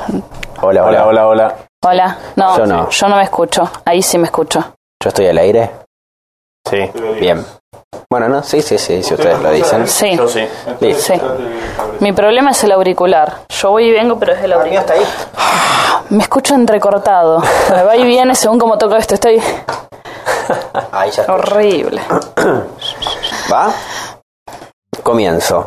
Hola, hola, hola, hola. Hola. No, Yo no me escucho. Ahí sí me escucho. ¿Yo estoy al aire? Sí. Bien. Bueno, no, sí, si ustedes lo dicen. Sí. Yo sí. Listo. Sí. Mi problema es el auricular. Yo voy y vengo, pero es el auricular. Está ahí. Me escucho entrecortado. Me va y viene según cómo toco esto. Estoy Ahí ya escucho. horrible. ¿Va? Comienzo.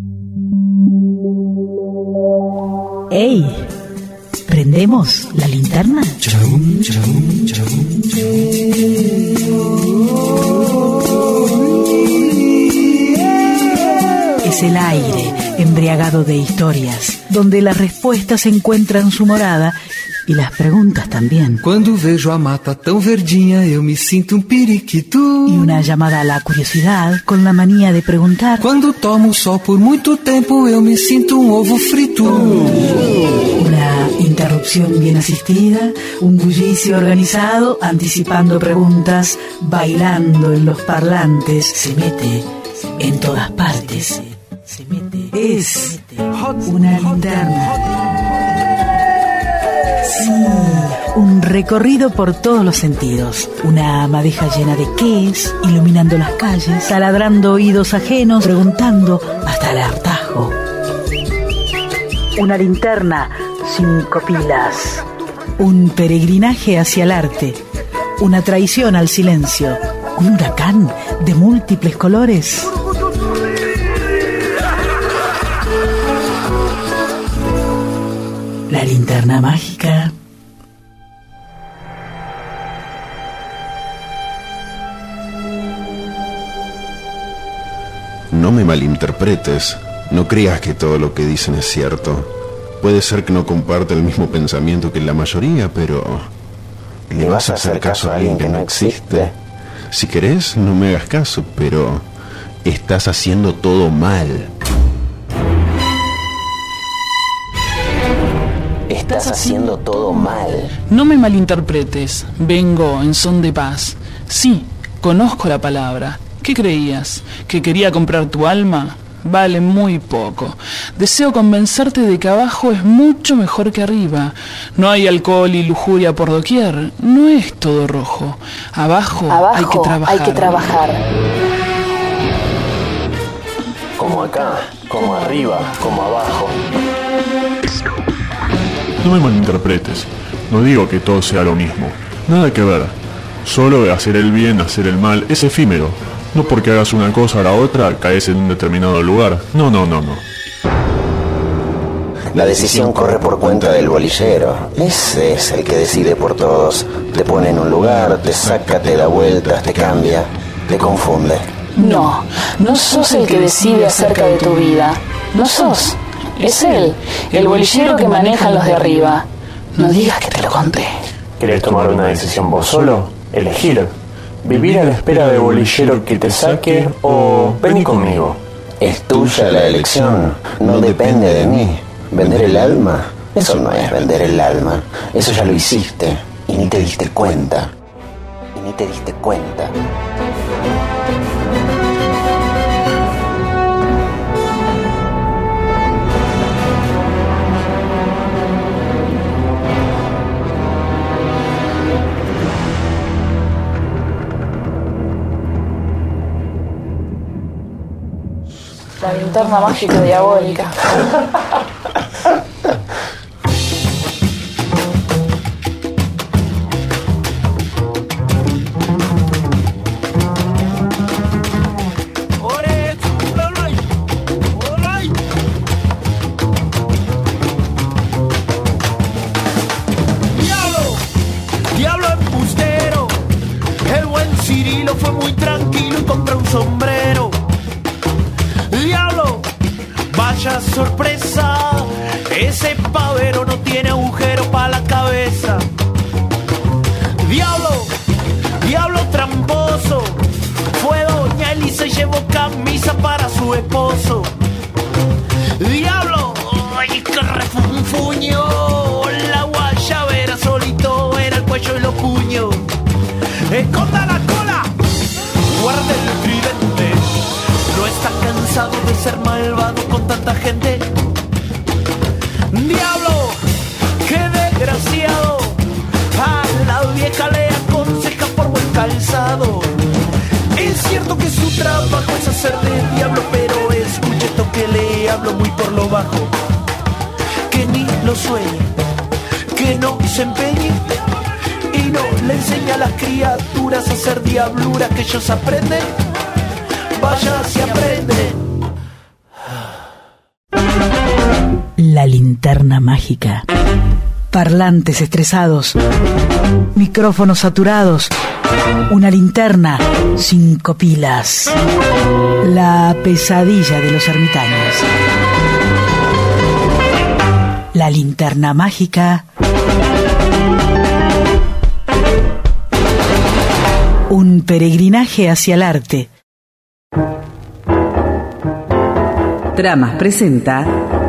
¡Ey! ¿Prendemos la linterna? Es el aire embriagado de historias, donde las respuestas encuentran su morada y las preguntas también. Quando vejo a mata tão verdinha, eu me sinto periquito. Y una llamada a la curiosidad con la manía de preguntar. Quando tomo sol por muito tempo, eu me sinto ovo frito. Una interrupción bien asistida, un bullicio organizado, anticipando preguntas, bailando en los parlantes, se mete en todas partes. Es una linterna. Sí, un recorrido por todos los sentidos. Una madeja llena de qués, iluminando las calles, taladrando oídos ajenos, preguntando hasta el hartazgo. Una linterna, 5 pilas. Un peregrinaje hacia el arte. Una traición al silencio. Un huracán de múltiples colores. La linterna mágica. No me malinterpretes. No creas que todo lo que dicen es cierto. Puede ser que no comparte el mismo pensamiento que la mayoría, pero... ¿Le vas a hacer caso a alguien que no existe? Si querés, no me hagas caso, pero... estás haciendo todo mal. Estás haciendo todo mal. No me malinterpretes, vengo en son de paz. Sí, conozco la palabra. ¿Qué creías? ¿Que quería comprar tu alma? Vale muy poco. Deseo convencerte de que abajo es mucho mejor que arriba. No hay alcohol y lujuria por doquier. No es todo rojo. Abajo hay que trabajar. Como acá, como arriba, como abajo. No me malinterpretes, no digo que todo sea lo mismo, nada que ver. Solo hacer el bien, hacer el mal, es efímero. No porque hagas una cosa o la otra, caes en un determinado lugar. No. La decisión corre por cuenta del bolillero. Ese es el que decide por todos. Te pone en un lugar, te saca, te da vueltas, te cambia, te confunde. No sos el que decide acerca de tu vida. No sos. Es él, el bolillero que manejan los de arriba. No digas que te lo conté. ¿Querés tomar una decisión vos solo? Elegir. Vivir a la espera del bolillero que te saque o vení conmigo. Es tuya la elección, no depende de mí. ¿Vender el alma? Eso no es vender el alma. Eso ya lo hiciste y ni te diste cuenta. La linterna mágica diabólica. Diablo embustero. El buen Cirilo fue muy tranquilo y compró un sombrero. Diablo, vaya sorpresa, ese pavero no tiene agujero para la cabeza. Diablo tramposo, fue doña Elisa y llevó camisa para su esposo. Diablo, ay, que refunfuño, la guayabera solito era el cuello y los puños. Esconda la cola, guarda el tridente. No está cansado de ser malvado con tanta gente. Diablo, cierto que su trabajo es hacer del diablo, pero escuche esto que le hablo muy por lo bajo. Que ni lo sueñe, que no se empeñe y no le enseña a las criaturas a hacer diabluras que ellos aprenden. Vaya si aprenden. La linterna mágica. Parlantes estresados, micrófonos saturados, una linterna, 5 pilas. La pesadilla de los ermitaños. La linterna mágica. Un peregrinaje hacia el arte. Tramas presenta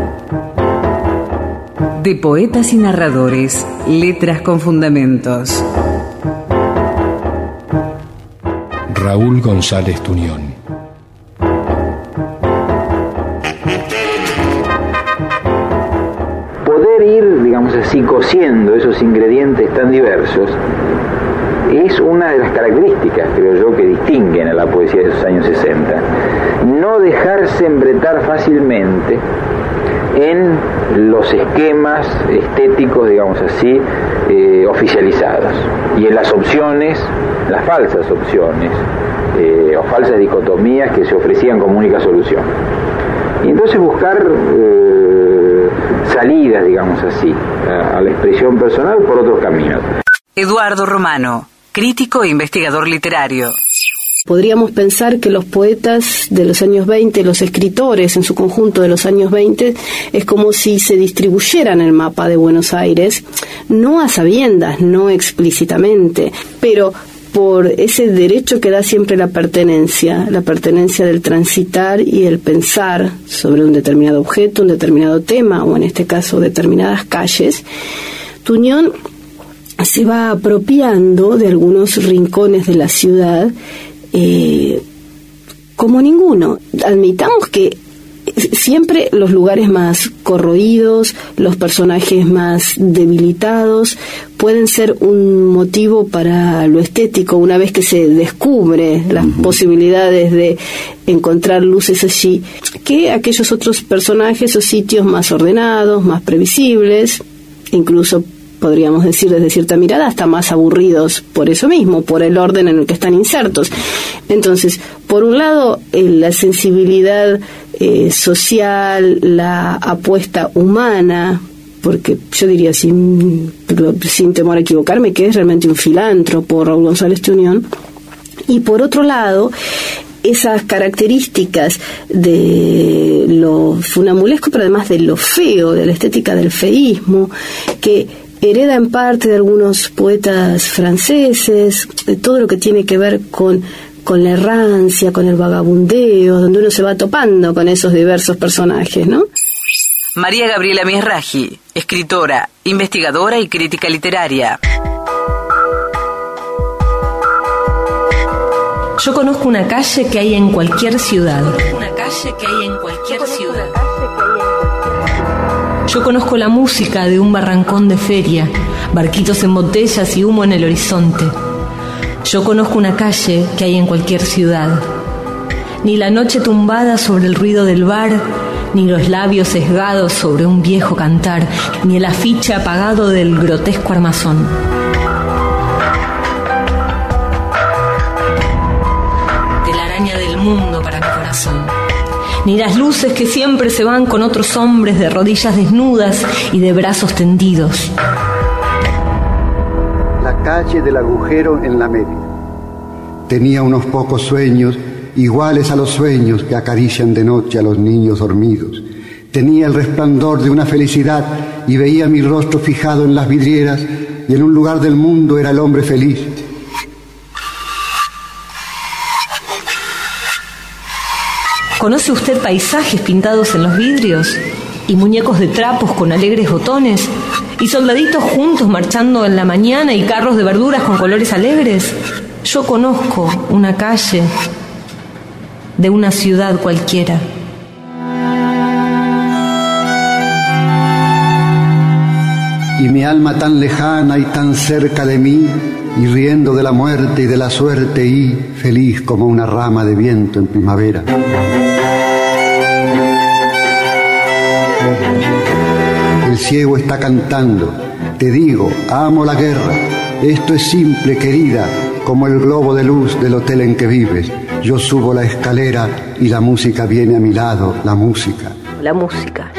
De poetas y narradores, letras con fundamentos. Raúl González Tuñón. Poder ir, digamos así, cociendo esos ingredientes tan diversos es una de las características, creo yo, que distinguen a la poesía de esos años 60. No dejarse embretar fácilmente en los esquemas estéticos, digamos así, oficializados, y en las opciones, las falsas opciones o falsas dicotomías que se ofrecían como única solución. Y entonces buscar salidas, digamos así, a la expresión personal por otros caminos. Eduardo Romano, crítico e investigador literario. Podríamos pensar que los poetas de los años 20, los escritores en su conjunto de los años 20, es como si se distribuyeran el mapa de Buenos Aires, no a sabiendas, no explícitamente, pero por ese derecho que da siempre la pertenencia del transitar y el pensar sobre un determinado objeto, un determinado tema, o en este caso determinadas calles. Tuñón se va apropiando de algunos rincones de la ciudad como ninguno. Admitamos que siempre los lugares más corroídos, los personajes más debilitados, pueden ser un motivo para lo estético una vez que se descubre las posibilidades de encontrar luces allí, que aquellos otros personajes o sitios más ordenados, más previsibles, incluso podríamos decir desde cierta mirada hasta más aburridos por eso mismo, por el orden en el que están insertos. Entonces, por un lado, la sensibilidad social, la apuesta humana, porque yo diría sin temor a equivocarme que es realmente un filántropo Raúl González Tuñón, y por otro lado esas características de lo funambulesco, pero además de lo feo, de la estética del feísmo, que hereda en parte de algunos poetas franceses, de todo lo que tiene que ver con la errancia, con el vagabundeo, donde uno se va topando con esos diversos personajes, ¿no? María Gabriela Mizrahi, escritora, investigadora y crítica literaria. Yo conozco una calle que hay en cualquier ciudad. Yo conozco la música de un barrancón de feria, barquitos en botellas y humo en el horizonte. Yo conozco una calle que hay en cualquier ciudad. Ni la noche tumbada sobre el ruido del bar, ni los labios sesgados sobre un viejo cantar, ni el afiche apagado del grotesco armazón. Telaraña del mundo para mi corazón. Ni las luces que siempre se van con otros hombres de rodillas desnudas y de brazos tendidos. La calle del agujero en la media. Tenía unos pocos sueños iguales a los sueños que acarician de noche a los niños dormidos. Tenía el resplandor de una felicidad y veía mi rostro fijado en las vidrieras, y en un lugar del mundo era el hombre feliz. ¿Conoce usted paisajes pintados en los vidrios? ¿Y muñecos de trapos con alegres botones? ¿Y soldaditos juntos marchando en la mañana y carros de verduras con colores alegres? Yo conozco una calle de una ciudad cualquiera. y mi alma tan lejana y tan cerca de mí, y riendo de la muerte y de la suerte, y feliz como una rama de viento en primavera. El ciego está cantando, te digo, amo la guerra, esto es simple, querida, como el globo de luz del hotel en que vives. Yo subo la escalera y la música viene a mi lado, la música. La música.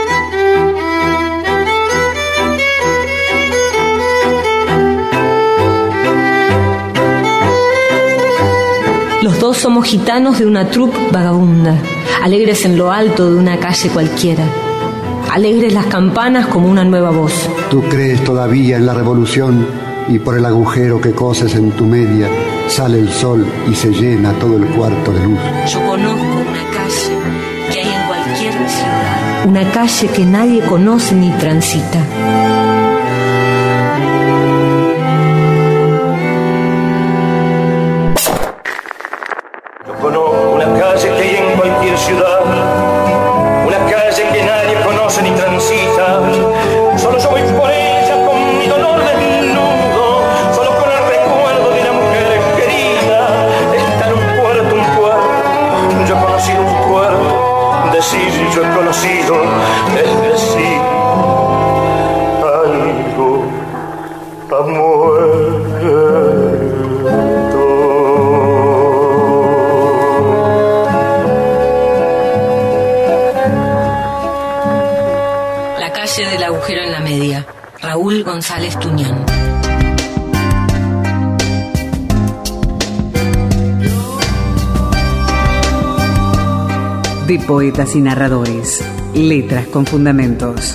Los dos somos gitanos de una troupe vagabunda, alegres en lo alto de una calle cualquiera. Alegres las campanas como una nueva voz. Tú crees todavía en la revolución y por el agujero que coses en tu media sale el sol y se llena todo el cuarto de luz. Yo conozco una calle que hay en cualquier ciudad. Una calle que nadie conoce ni transita. Yo conozco una calle que hay en cualquier ciudad. Una calle que nadie conoce ni transita. Solo yo voy por ella con mi dolor desnudo, solo con el recuerdo de una mujer querida. Está en un puerto, yo he conocido un puerto, decir yo he conocido, es decir, algo ha muerto. Del agujero en la media. Raúl González Tuñón. De poetas y narradores, letras con fundamentos.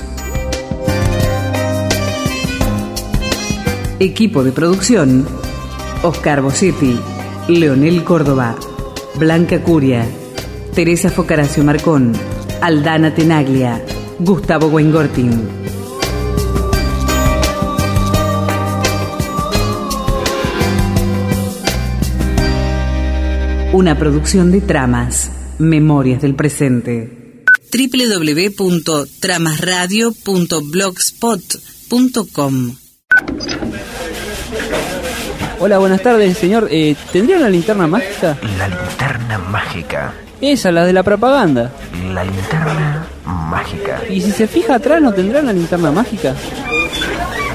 Equipo de producción: Oscar Bossetti, Leonel Córdoba, Blanca Curia, Teresa Focaracio Marcón, Aldana Tenaglia, Gustavo Weingarten. Una producción de Tramas, Memorias del Presente. www.tramasradio.blogspot.com. Hola, buenas tardes, señor. ¿Tendría una linterna mágica? La linterna mágica. Esa, la de la propaganda. La linterna mágica. ¿Y si se fija atrás no tendrá una linterna mágica?